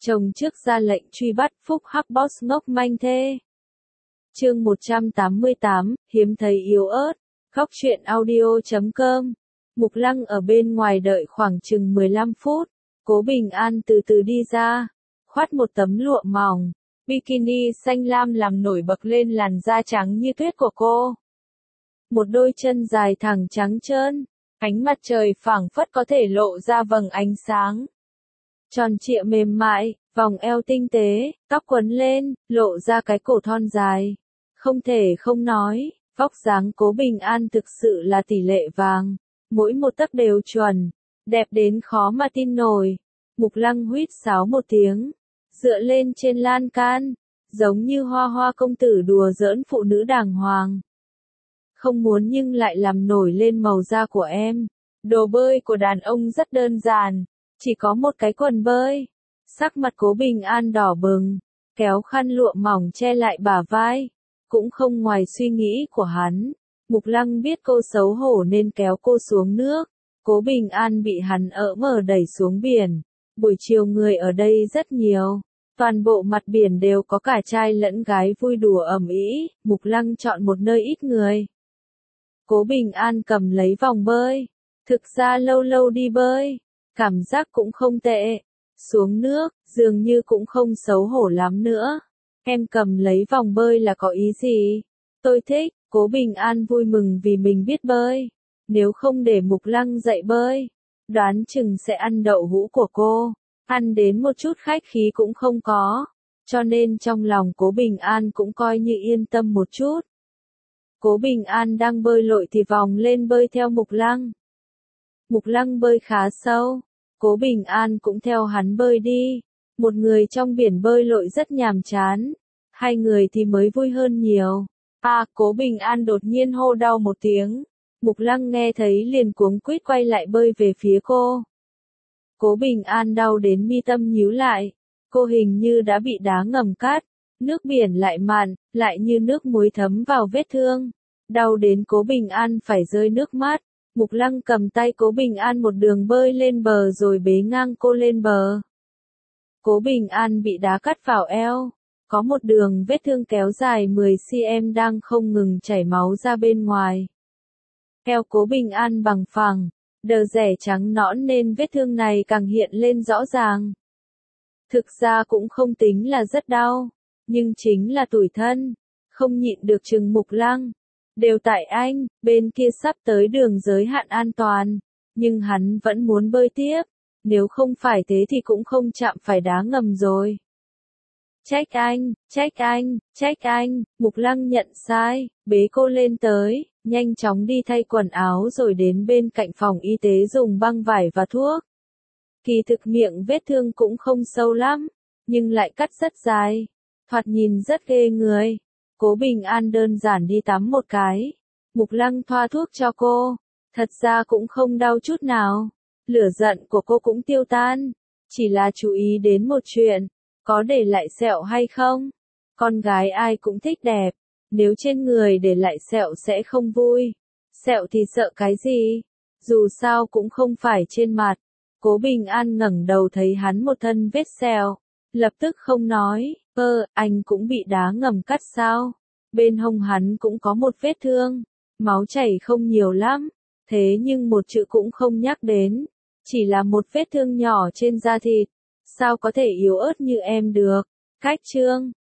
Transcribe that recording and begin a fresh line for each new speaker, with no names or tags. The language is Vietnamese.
Chồng trước ra lệnh truy bắt Phúc Hắc Boss ngốc manh thê. Chương 188, hiếm thấy yếu ớt. Góc truyện audio.com. Mục Lăng ở bên ngoài đợi khoảng chừng 15 phút. Cố Bình An từ từ đi ra, khoác một tấm lụa mỏng, bikini xanh lam làm nổi bật lên làn da trắng như tuyết của cô. Một đôi chân dài thẳng trắng trơn, ánh mặt trời phảng phất có thể lộ ra vầng ánh sáng. Tròn trịa mềm mại, vòng eo tinh tế, tóc quấn lên, lộ ra cái cổ thon dài. Không thể không nói, vóc dáng Cố Bình An thực sự là tỷ lệ vàng, mỗi một tấc đều chuẩn, đẹp đến khó mà tin nổi. Mục Lăng huýt sáo một tiếng, dựa lên trên lan can, giống như hoa hoa công tử đùa giỡn phụ nữ đàng hoàng. Không muốn nhưng lại làm nổi lên màu da của em. Đồ bơi của đàn ông rất đơn giản, chỉ có một cái quần bơi. Sắc mặt Cố Bình An đỏ bừng, kéo khăn lụa mỏng che lại bả vai. Cũng không ngoài suy nghĩ của hắn. Mục Lăng biết cô xấu hổ nên kéo cô xuống nước. Cố Bình An bị hắn ỡ mở đẩy xuống biển. Buổi chiều người ở đây rất nhiều. Toàn bộ mặt biển đều có cả trai lẫn gái vui đùa ầm ĩ. Mục Lăng chọn một nơi ít người. Cố Bình An cầm lấy vòng bơi. Thực ra lâu lâu đi bơi, cảm giác cũng không tệ. Xuống nước, dường như cũng không xấu hổ lắm nữa. Em cầm lấy vòng bơi là có ý gì? Tôi thích. Cố Bình An vui mừng vì mình biết bơi. Nếu không để Mục Lăng dạy bơi, đoán chừng sẽ ăn đậu hũ của cô. Ăn đến một chút khách khí cũng không có. Cho nên trong lòng Cố Bình An cũng coi như yên tâm một chút. Cố Bình An đang bơi lội thì vòng lên bơi theo Mục Lăng. Mục Lăng bơi khá sâu. Cố Bình An cũng theo hắn bơi đi. Một người trong biển bơi lội rất nhàm chán. Hai người thì mới vui hơn nhiều. Cố Bình An đột nhiên hô đau một tiếng. Mục Lăng nghe thấy liền cuống quýt quay lại bơi về phía cô. Cố Bình An đau đến mi tâm nhíu lại. Cô hình như đã bị đá ngầm cắt. Nước biển lại mặn, lại như nước muối thấm vào vết thương. Đau đến Cố Bình An phải rơi nước mắt. Mục Lăng cầm tay Cố Bình An một đường bơi lên bờ rồi bế ngang cô lên bờ. Cố Bình An bị đá cắt vào eo. Có một đường vết thương kéo dài 10 cm đang không ngừng chảy máu ra bên ngoài. Eo Cố Bình An bằng phẳng, đờ dẻ trắng nõn nên vết thương này càng hiện lên rõ ràng. Thực ra cũng không tính là rất đau, nhưng chính là tủi thân, không nhịn được chừng Mục Lăng. Đều tại anh, bên kia sắp tới đường giới hạn an toàn, nhưng hắn vẫn muốn bơi tiếp, nếu không phải thế thì cũng không chạm phải đá ngầm rồi. Trách anh, trách anh, trách anh. Mục Lăng nhận sai, bế cô lên tới, nhanh chóng đi thay quần áo rồi đến bên cạnh phòng y tế dùng băng vải và thuốc. Kỳ thực miệng vết thương cũng không sâu lắm, nhưng lại cắt rất dài, thoạt nhìn rất ghê người. Cố Bình An đơn giản đi tắm một cái. Mục Lăng thoa thuốc cho cô, thật ra cũng không đau chút nào. Lửa giận của cô cũng tiêu tan, chỉ là chú ý đến một chuyện. Có để lại sẹo hay không? Con gái ai cũng thích đẹp. Nếu trên người để lại sẹo sẽ không vui. Sẹo thì sợ cái gì? Dù sao cũng không phải trên mặt. Cố Bình An ngẩng đầu thấy hắn một thân vết sẹo. Lập tức không nói. Anh cũng bị đá ngầm cắt sao? Bên hông hắn cũng có một vết thương. Máu chảy không nhiều lắm. Thế nhưng một chữ cũng không nhắc đến. Chỉ là một vết thương nhỏ trên da thịt. Sao có thể yếu ớt như em được? Cách chương